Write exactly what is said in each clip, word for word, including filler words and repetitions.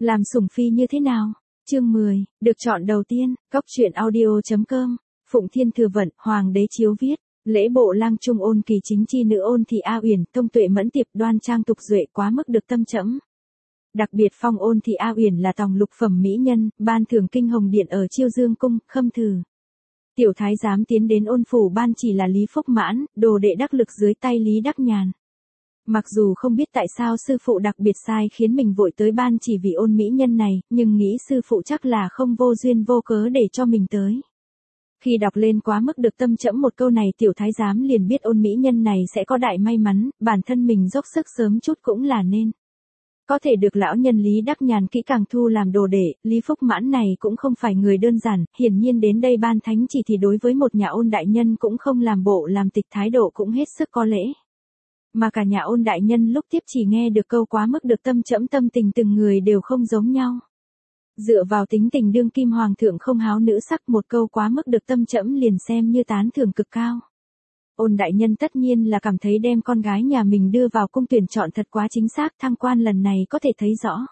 Làm sủng phi như thế nào? Chương mười, được chọn đầu tiên, Cóc truyện audio chấm com, Phụng Thiên Thừa Vận, Hoàng đế chiếu viết, lễ bộ lang trung ôn kỳ chính chi nữ ôn thị A Uyển, thông tuệ mẫn tiệp đoan trang tục duệ quá mức được tâm trẫm. Đặc biệt phong ôn thị A Uyển là tòng lục phẩm mỹ nhân, ban thưởng kinh hồng điện ở Chiêu Dương cung, khâm thử. Tiểu thái giám tiến đến ôn phủ ban chỉ là Lý Phúc Mãn, đồ đệ đắc lực dưới tay Lý Đắc Nhàn. Mặc dù không biết tại sao sư phụ đặc biệt sai khiến mình vội tới ban chỉ vì ôn mỹ nhân này, nhưng nghĩ sư phụ chắc là không vô duyên vô cớ để cho mình tới. Khi đọc lên quá mức được tâm trẫm một câu này, tiểu thái giám liền biết ôn mỹ nhân này sẽ có đại may mắn, bản thân mình dốc sức sớm chút cũng là nên. Có thể được lão nhân Lý Đắc Nhàn kỹ càng thu làm đồ đệ, Lý Phúc Mãn này cũng không phải người đơn giản, hiển nhiên đến đây ban thánh chỉ thì đối với một nhà ôn đại nhân cũng không làm bộ làm tịch, thái độ cũng hết sức có lễ. Mà cả nhà ôn đại nhân lúc tiếp chỉ nghe được câu quá mức được tâm trẫm, tâm tình từng người đều không giống nhau. Dựa vào tính tình đương kim hoàng thượng không háo nữ sắc, một câu quá mức được tâm trẫm liền xem như tán thưởng cực cao. Ôn đại nhân tất nhiên là cảm thấy đem con gái nhà mình đưa vào cung tuyển chọn thật quá chính xác, thăng quan lần này có thể thấy rõ.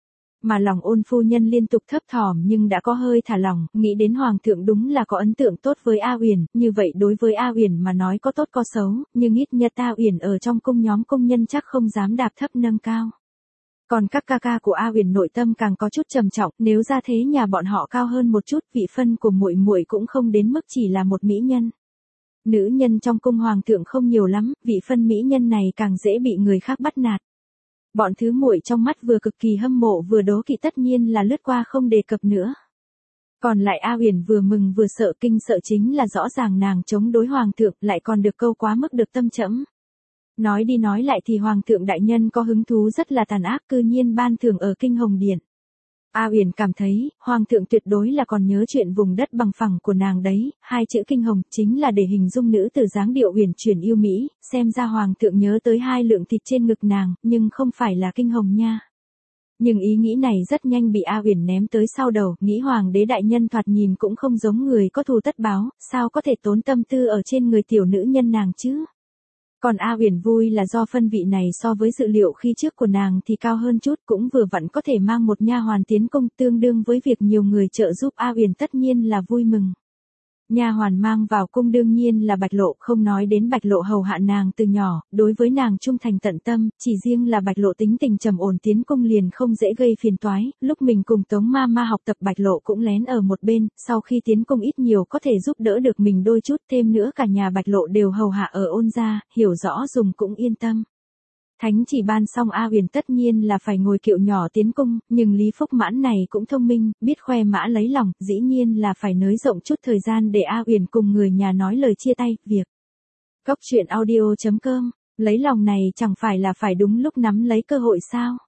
Mà lòng ôn phu nhân liên tục thấp thỏm nhưng đã có hơi thả lòng, nghĩ đến hoàng thượng đúng là có ấn tượng tốt với A Uyển, như vậy đối với A Uyển mà nói có tốt có xấu, nhưng ít nhất A Uyển ở trong cung nhóm công nhân chắc không dám đạp thấp nâng cao. Còn các ca ca của A Uyển nội tâm càng có chút trầm trọng, nếu ra thế nhà bọn họ cao hơn một chút, vị phân của muội muội cũng không đến mức chỉ là một mỹ nhân. Nữ nhân trong cung hoàng thượng không nhiều lắm, vị phân mỹ nhân này càng dễ bị người khác bắt nạt. Bọn thứ muội trong mắt vừa cực kỳ hâm mộ vừa đố kỵ tất nhiên là lướt qua không đề cập nữa. Còn lại A Uyển vừa mừng vừa sợ, kinh sợ chính là rõ ràng nàng chống đối hoàng thượng lại còn được câu quá mức được tâm trẫm. Nói đi nói lại thì hoàng thượng đại nhân có hứng thú rất là tàn ác, cư nhiên ban thưởng ở kinh hồng điện. A Uyển cảm thấy, hoàng thượng tuyệt đối là còn nhớ chuyện vùng đất bằng phẳng của nàng đấy, hai chữ kinh hồng chính là để hình dung nữ tử dáng điệu uyển chuyển yêu mỹ, xem ra hoàng thượng nhớ tới hai lượng thịt trên ngực nàng, nhưng không phải là kinh hồng nha. Nhưng ý nghĩ này rất nhanh bị A Uyển ném tới sau đầu, nghĩ hoàng đế đại nhân thoạt nhìn cũng không giống người có thù tất báo, sao có thể tốn tâm tư ở trên người tiểu nữ nhân nàng chứ. Còn A Uyển vui là do phân vị này so với dự liệu khi trước của nàng thì cao hơn chút, cũng vừa vặn có thể mang một nha hoàn tiến cung, tương đương với việc nhiều người trợ giúp A Uyển tất nhiên là vui mừng. Nha hoàn mang vào cung đương nhiên là Bạch Lộ, không nói đến Bạch Lộ hầu hạ nàng từ nhỏ, đối với nàng trung thành tận tâm, chỉ riêng là Bạch Lộ tính tình trầm ổn tiến cung liền không dễ gây phiền toái, lúc mình cùng Tống ma ma học tập Bạch Lộ cũng lén ở một bên, sau khi tiến cung ít nhiều có thể giúp đỡ được mình đôi chút, thêm nữa cả nhà Bạch Lộ đều hầu hạ ở ôn gia, hiểu rõ dùng cũng yên tâm. Thánh chỉ ban xong A Uyển tất nhiên là phải ngồi kiệu nhỏ tiến cung, nhưng Lý Phúc Mãn này cũng thông minh, biết khoe mã lấy lòng, dĩ nhiên là phải nới rộng chút thời gian để A Uyển cùng người nhà nói lời chia tay, việc. Cóc truyện audio chấm com, lấy lòng này chẳng phải là phải đúng lúc nắm lấy cơ hội sao?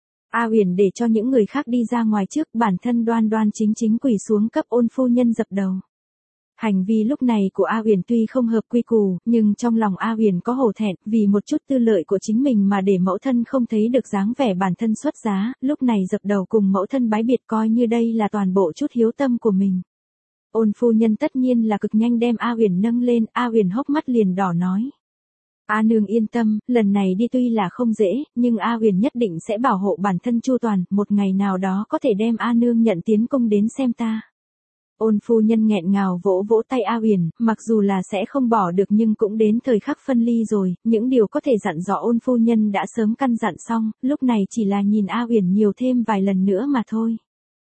A Uyển để cho những người khác đi ra ngoài trước, bản thân đoan đoan chính chính quỳ xuống cấp ôn phu nhân dập đầu. Hành vi lúc này của A Uyển tuy không hợp quy củ, nhưng trong lòng A Uyển có hổ thẹn, vì một chút tư lợi của chính mình mà để mẫu thân không thấy được dáng vẻ bản thân xuất giá, lúc này dập đầu cùng mẫu thân bái biệt coi như đây là toàn bộ chút hiếu tâm của mình. Ôn phu nhân tất nhiên là cực nhanh đem A Uyển nâng lên, A Uyển hốc mắt liền đỏ nói. A nương yên tâm, lần này đi tuy là không dễ, nhưng A Uyển nhất định sẽ bảo hộ bản thân chu toàn, một ngày nào đó có thể đem A nương nhận tiến cung đến xem ta. Ôn phu nhân nghẹn ngào vỗ vỗ tay A Uyển, mặc dù là sẽ không bỏ được nhưng cũng đến thời khắc phân ly rồi, những điều có thể dặn dò ôn phu nhân đã sớm căn dặn xong, lúc này chỉ là nhìn A Uyển nhiều thêm vài lần nữa mà thôi.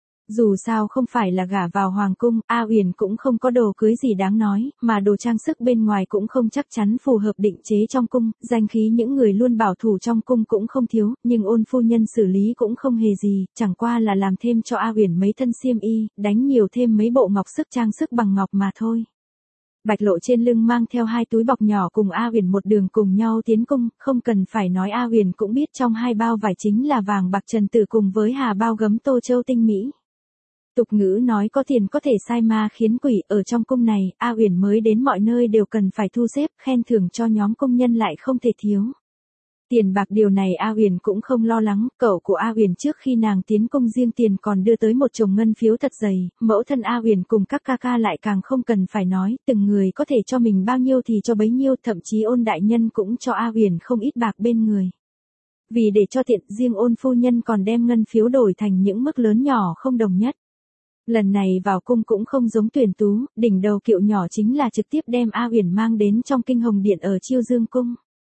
Dù sao không phải là gả vào hoàng cung, A Uyển cũng không có đồ cưới gì đáng nói, mà đồ trang sức bên ngoài cũng không chắc chắn phù hợp định chế trong cung, danh khí những người luôn bảo thủ trong cung cũng không thiếu, nhưng ôn phu nhân xử lý cũng không hề gì, chẳng qua là làm thêm cho A Uyển mấy thân xiêm y, đánh nhiều thêm mấy bộ ngọc sức trang sức bằng ngọc mà thôi. Bạch Lộ trên lưng mang theo hai túi bọc nhỏ cùng A Uyển một đường cùng nhau tiến cung, không cần phải nói A Uyển cũng biết trong hai bao vải chính là vàng bạc trần tử cùng với hà bao gấm tô châu tinh mỹ. Tục ngữ nói có tiền có thể sai ma khiến quỷ, ở trong cung này, A Uyển mới đến mọi nơi đều cần phải thu xếp, khen thưởng cho nhóm công nhân lại không thể thiếu. Tiền bạc điều này A Uyển cũng không lo lắng, cậu của A Uyển trước khi nàng tiến cung riêng tiền còn đưa tới một chồng ngân phiếu thật dày, mẫu thân A Uyển cùng các ca ca lại càng không cần phải nói, từng người có thể cho mình bao nhiêu thì cho bấy nhiêu, thậm chí ôn đại nhân cũng cho A Uyển không ít bạc bên người. Vì để cho tiện, riêng Ôn phu nhân còn đem ngân phiếu đổi thành những mức lớn nhỏ không đồng nhất. Lần này vào cung cũng không giống Tuyển Tú, đỉnh đầu kiệu nhỏ chính là trực tiếp đem A Uyển mang đến trong kinh hồng điện ở Chiêu Dương cung.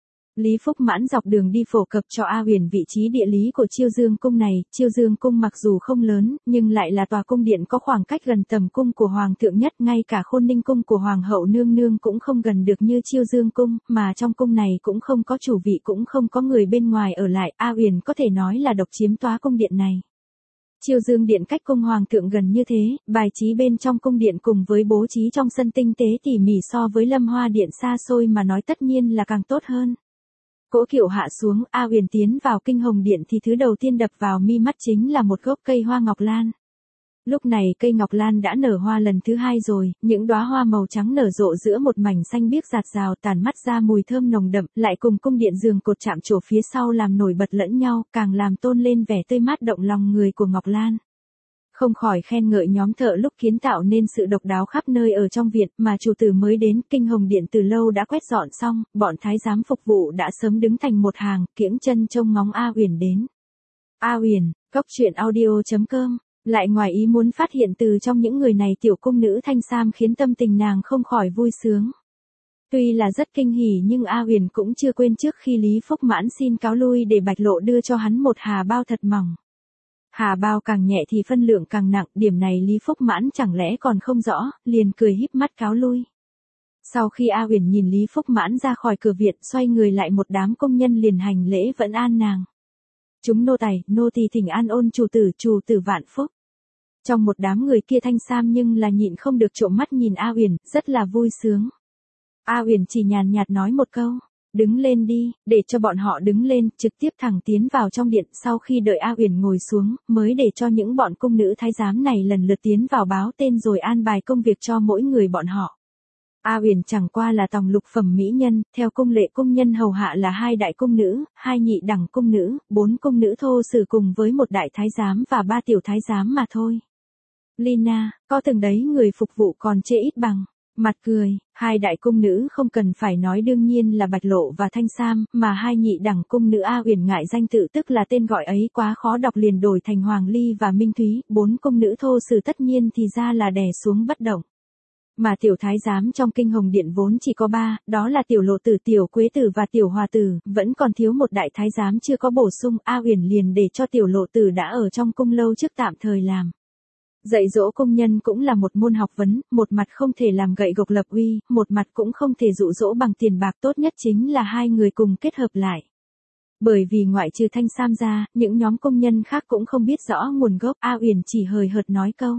Lý Phúc Mãn dọc đường đi phổ cập cho A Uyển vị trí địa lý của Chiêu Dương cung này. Chiêu Dương cung mặc dù không lớn, nhưng lại là tòa cung điện có khoảng cách gần tầm cung của hoàng thượng nhất, ngay cả Khôn Ninh cung của hoàng hậu nương nương cũng không gần được như Chiêu Dương cung, mà trong cung này cũng không có chủ vị, cũng không có người bên ngoài ở lại. A Uyển có thể nói là độc chiếm tòa cung điện này. Chiêu Dương điện cách cung hoàng thượng gần như thế, bài trí bên trong cung điện cùng với bố trí trong sân tinh tế tỉ mỉ so với Lâm Hoa điện xa xôi mà nói tất nhiên là càng tốt hơn. Cỗ kiệu hạ xuống, A Uyển tiến vào kinh hồng điện thì thứ đầu tiên đập vào mi mắt chính là một gốc cây hoa ngọc lan. Lúc này cây ngọc lan đã nở hoa lần thứ hai rồi, những đóa hoa màu trắng nở rộ giữa một mảnh xanh biếc rạt rào, tản mắt ra mùi thơm nồng đậm, lại cùng cung điện giường cột chạm trổ phía sau làm nổi bật lẫn nhau, càng làm tôn lên vẻ tươi mát động lòng người của ngọc lan. Không khỏi khen ngợi nhóm thợ lúc kiến tạo nên sự độc đáo khắp nơi ở trong viện, mà chủ tử mới đến. Kinh hồng điện từ lâu đã quét dọn xong, bọn thái giám phục vụ đã sớm đứng thành một hàng, kiễng chân trông ngóng A Uyển đến. A Uyển, Cốc truyện audio chấm com. Lại ngoài ý muốn phát hiện từ trong những người này tiểu cung nữ Thanh Sam khiến tâm tình nàng không khỏi vui sướng. Tuy là rất kinh hỉ nhưng A Uyển cũng chưa quên trước khi Lý Phúc Mãn xin cáo lui để Bạch Lộ đưa cho hắn một hà bao thật mỏng. Hà bao càng nhẹ thì phân lượng càng nặng, điểm này Lý Phúc Mãn chẳng lẽ còn không rõ, liền cười híp mắt cáo lui. Sau khi A Uyển nhìn Lý Phúc Mãn ra khỏi cửa viện, xoay người lại một đám công nhân liền hành lễ vẫn an nàng. Chúng nô tài, nô tỳ thỉnh an Ôn chủ tử, chủ tử vạn phúc. Trong một đám người kia Thanh Sam nhưng là nhịn không được trộm mắt nhìn A Uyển, rất là vui sướng. A Uyển chỉ nhàn nhạt nói một câu, đứng lên đi, để cho bọn họ đứng lên, trực tiếp thẳng tiến vào trong điện. Sau khi đợi A Uyển ngồi xuống, mới để cho những bọn cung nữ thái giám này lần lượt tiến vào báo tên rồi an bài công việc cho mỗi người bọn họ. A Uyển chẳng qua là tòng lục phẩm mỹ nhân, theo cung lệ cung nhân hầu hạ là hai đại cung nữ, hai nhị đẳng cung nữ, bốn cung nữ thô sử cùng với một đại thái giám và ba tiểu thái giám mà thôi. Lina, có từng đấy người phục vụ còn chê ít bằng. Mặt cười, hai đại cung nữ không cần phải nói đương nhiên là Bạch Lộ và Thanh Sam, mà hai nhị đẳng cung nữ A Uyển ngại danh tự tức là tên gọi ấy quá khó đọc liền đổi thành Hoàng Ly và Minh Thúy, bốn cung nữ thô sử tất nhiên thì ra là đè xuống bất động. Mà tiểu thái giám trong kinh hồng điện vốn chỉ có ba, đó là tiểu lộ tử, tiểu quế tử và tiểu hòa tử, vẫn còn thiếu một đại thái giám chưa có bổ sung. A Uyển liền để cho tiểu lộ tử đã ở trong cung lâu trước tạm thời làm. Dạy dỗ công nhân cũng là một môn học vấn, một mặt không thể làm gậy gộc lập uy, một mặt cũng không thể dụ dỗ bằng tiền bạc, tốt nhất chính là hai người cùng kết hợp lại. Bởi vì ngoại trừ Thanh Sam ra, những nhóm công nhân khác cũng không biết rõ nguồn gốc, A Uyển chỉ hời hợt nói câu.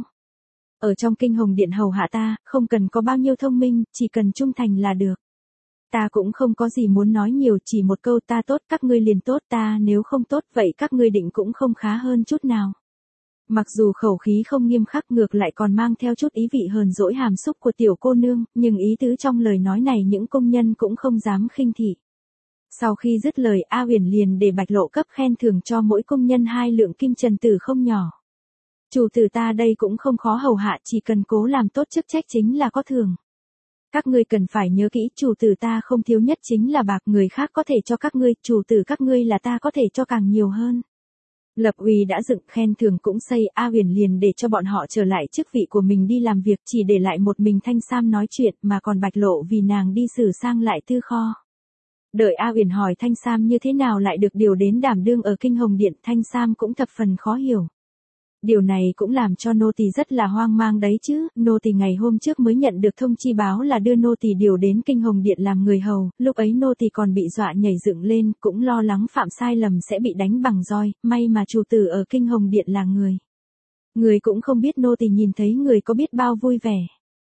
Ở trong kinh hồng điện hầu hạ ta, không cần có bao nhiêu thông minh, chỉ cần trung thành là được. Ta cũng không có gì muốn nói nhiều, chỉ một câu ta tốt các ngươi liền tốt, ta nếu không tốt vậy các ngươi định cũng không khá hơn chút nào. Mặc dù khẩu khí không nghiêm khắc, ngược lại còn mang theo chút ý vị hờn dỗi hàm xúc của tiểu cô nương, nhưng ý tứ trong lời nói này những công nhân cũng không dám khinh thị. Sau khi dứt lời, A Uyển liền để Bạch Lộ cấp khen thưởng cho mỗi công nhân hai lượng kim trần tử không nhỏ. Chủ tử ta đây cũng không khó hầu hạ, chỉ cần cố làm tốt chức trách chính là có thưởng. Các ngươi cần phải nhớ kỹ, chủ tử ta không thiếu nhất chính là bạc, người khác có thể cho các ngươi, chủ tử các ngươi là ta có thể cho càng nhiều hơn. Lập uy đã dựng, khen thưởng cũng xây, A Uyển liền để cho bọn họ trở lại chức vị của mình đi làm việc, chỉ để lại một mình Thanh Sam nói chuyện, mà còn Bạch Lộ vì nàng đi xử sang lại tư kho. Đợi A Uyển hỏi Thanh Sam như thế nào lại được điều đến đảm đương ở kinh hồng điện, Thanh Sam cũng thập phần khó hiểu. Điều này cũng làm cho nô tỳ rất là hoang mang đấy chứ, nô tỳ ngày hôm trước mới nhận được thông chi báo là đưa nô tỳ điều đến kinh hồng điện làm người hầu, lúc ấy nô tỳ còn bị dọa nhảy dựng lên, cũng lo lắng phạm sai lầm sẽ bị đánh bằng roi, may mà chủ tử ở kinh hồng điện là người. Người cũng không biết nô tỳ nhìn thấy người có biết bao vui vẻ.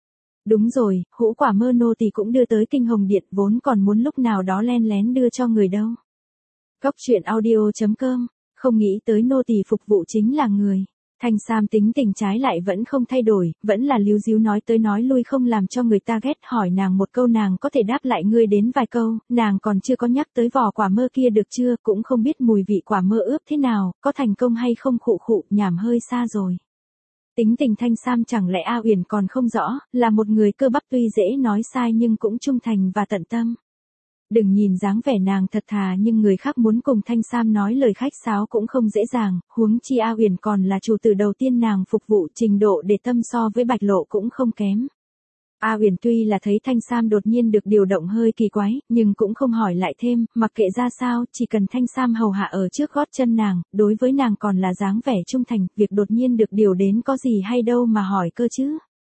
Đúng rồi, hũ quả mơ nô tỳ cũng đưa tới kinh hồng điện, vốn còn muốn lúc nào đó len lén đưa cho người đâu. Cốc truyện audio chấm com, không nghĩ tới nô tỳ phục vụ chính là người. Thanh Sam tính tình trái lại vẫn không thay đổi, vẫn là líu díu nói tới nói lui không làm cho người ta ghét, hỏi nàng một câu nàng có thể đáp lại ngươi đến vài câu, nàng còn chưa có nhắc tới vỏ quả mơ kia được chưa, cũng không biết mùi vị quả mơ ướp thế nào, có thành công hay không, khụ khụ, nhảm hơi xa rồi. Tính tình Thanh Sam chẳng lẽ A Uyển còn không rõ, là một người cơ bắp tuy dễ nói sai nhưng cũng trung thành và tận tâm. Đừng nhìn dáng vẻ nàng thật thà nhưng người khác muốn cùng Thanh Sam nói lời khách sáo cũng không dễ dàng, huống chi A Uyển còn là chủ tử đầu tiên nàng phục vụ, trình độ để tâm so với Bạch Lộ cũng không kém. A Uyển tuy là thấy Thanh Sam đột nhiên được điều động hơi kỳ quái, nhưng cũng không hỏi lại thêm, mặc kệ ra sao, chỉ cần Thanh Sam hầu hạ ở trước gót chân nàng, đối với nàng còn là dáng vẻ trung thành, việc đột nhiên được điều đến có gì hay đâu mà hỏi cơ chứ.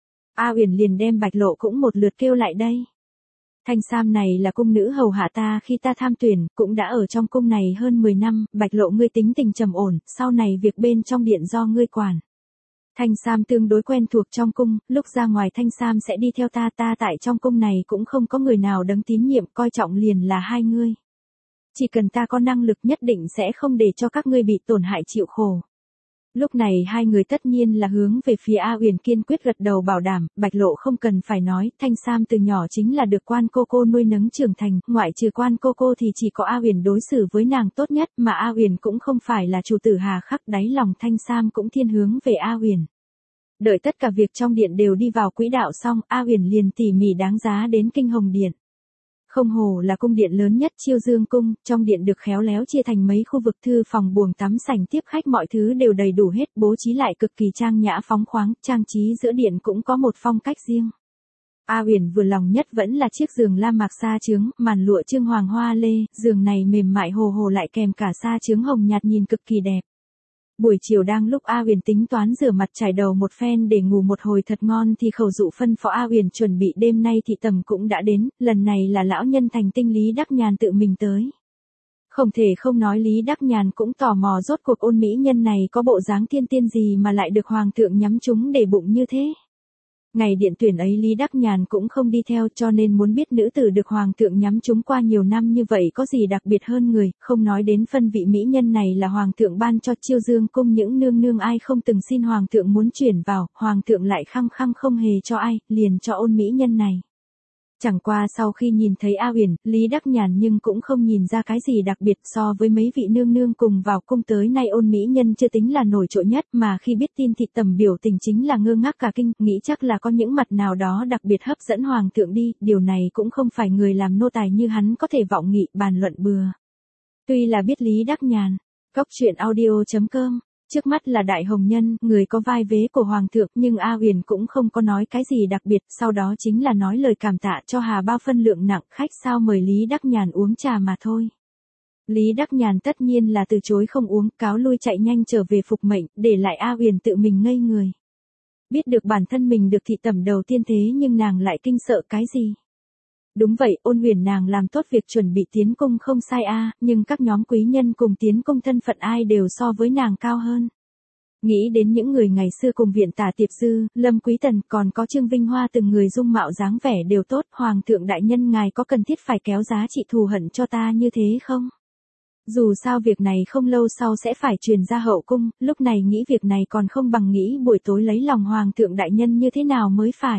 A Uyển liền đem Bạch Lộ cũng một lượt kêu lại đây. Thanh Sam này là cung nữ hầu hạ ta khi ta tham tuyển, cũng đã ở trong cung này hơn mười năm, Bạch Lộ ngươi tính tình trầm ổn, sau này việc bên trong điện do ngươi quản. Thanh Sam tương đối quen thuộc trong cung, lúc ra ngoài Thanh Sam sẽ đi theo ta, ta tại trong cung này cũng không có người nào đáng tín nhiệm, coi trọng liền là hai ngươi. Chỉ cần ta có năng lực nhất định sẽ không để cho các ngươi bị tổn hại chịu khổ. Lúc này hai người tất nhiên là hướng về phía A Uyển kiên quyết gật đầu bảo đảm, Bạch Lộ không cần phải nói, Thanh Sam từ nhỏ chính là được quan cô cô nuôi nấng trưởng thành, ngoại trừ quan cô cô thì chỉ có A Uyển đối xử với nàng tốt nhất, mà A Uyển cũng không phải là chủ tử hà khắc, đáy lòng Thanh Sam cũng thiên hướng về A Uyển. Đợi tất cả việc trong điện đều đi vào quỹ đạo xong, A Uyển liền tỉ mỉ đáng giá đến Kinh Hồng Điện. Không hồ là cung điện lớn nhất Chiêu Dương cung, trong điện được khéo léo chia thành mấy khu vực, thư phòng, buồng tắm, sảnh tiếp khách, mọi thứ đều đầy đủ hết, bố trí lại cực kỳ trang nhã phóng khoáng, trang trí giữa điện cũng có một phong cách riêng. A Uyển vừa lòng nhất vẫn là chiếc giường lam mạc sa chướng, màn lụa trương hoàng hoa lê, giường này mềm mại hồ hồ lại kèm cả sa chướng hồng nhạt nhìn cực kỳ đẹp. Buổi chiều đang lúc A Uyển tính toán rửa mặt trải đầu một phen để ngủ một hồi thật ngon thì khẩu dụ phân phó A Uyển chuẩn bị đêm nay thị tầm cũng đã đến, lần này là lão nhân thành tinh Lý Đắc Nhàn tự mình tới. Không thể không nói Lý Đắc Nhàn cũng tò mò rốt cuộc ôn mỹ nhân này có bộ dáng tiên tiên gì mà lại được hoàng thượng nhắm trúng để bụng như thế. Ngày điện tuyển ấy Lý Đắc Nhàn cũng không đi theo, cho nên muốn biết nữ tử được hoàng thượng nhắm trúng qua nhiều năm như vậy có gì đặc biệt hơn người, không nói đến phân vị mỹ nhân này là hoàng thượng ban cho Chiêu Dương cung, những nương nương ai không từng xin hoàng thượng muốn chuyển vào, hoàng thượng lại khăng khăng không hề cho ai, liền cho ôn mỹ nhân này. Chẳng qua sau khi nhìn thấy A Uyển, Lý Đắc Nhàn nhưng cũng không nhìn ra cái gì đặc biệt, so với mấy vị nương nương cùng vào cung tới nay ôn mỹ nhân chưa tính là nổi trội nhất, mà khi biết tin thị tầm biểu tình chính là ngơ ngác cả kinh, nghĩ chắc là có những mặt nào đó đặc biệt hấp dẫn hoàng thượng đi, điều này cũng không phải người làm nô tài như hắn có thể vọng nghị bàn luận bừa. Tuy là biết Lý Đắc Nhàn, Cóc truyện audio chấm com trước mắt là đại hồng nhân, người có vai vế của hoàng thượng, nhưng A Uyển cũng không có nói cái gì đặc biệt, sau đó chính là nói lời cảm tạ cho Hà bao phân lượng nặng, khách sao mời Lý Đắc Nhàn uống trà mà thôi. Lý Đắc Nhàn tất nhiên là từ chối không uống, cáo lui chạy nhanh trở về phục mệnh, để lại A Uyển tự mình ngây người. Biết được bản thân mình được thị tẩm đầu tiên thế nhưng nàng lại kinh sợ cái gì? Đúng vậy, Ôn Uyển nàng làm tốt việc chuẩn bị tiến cung không sai a, à, nhưng các nhóm quý nhân cùng tiến cung thân phận ai đều so với nàng cao hơn. Nghĩ đến những người ngày xưa cùng viện Tả Tiệp Dư, Lâm Quý Tần, còn có Trương Vinh Hoa, từng người dung mạo dáng vẻ đều tốt, hoàng thượng đại nhân ngài có cần thiết phải kéo giá trị thù hận cho ta như thế không? Dù sao việc này không lâu sau sẽ phải truyền ra hậu cung, lúc này nghĩ việc này còn không bằng nghĩ buổi tối lấy lòng hoàng thượng đại nhân như thế nào mới phải.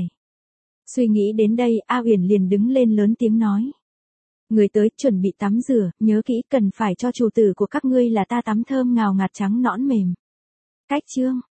Suy nghĩ đến đây, A Uyển liền đứng lên lớn tiếng nói. Người tới, chuẩn bị tắm rửa, nhớ kỹ cần phải cho chủ tử của các ngươi là ta tắm thơm ngào ngạt trắng nõn mềm. Cách chương.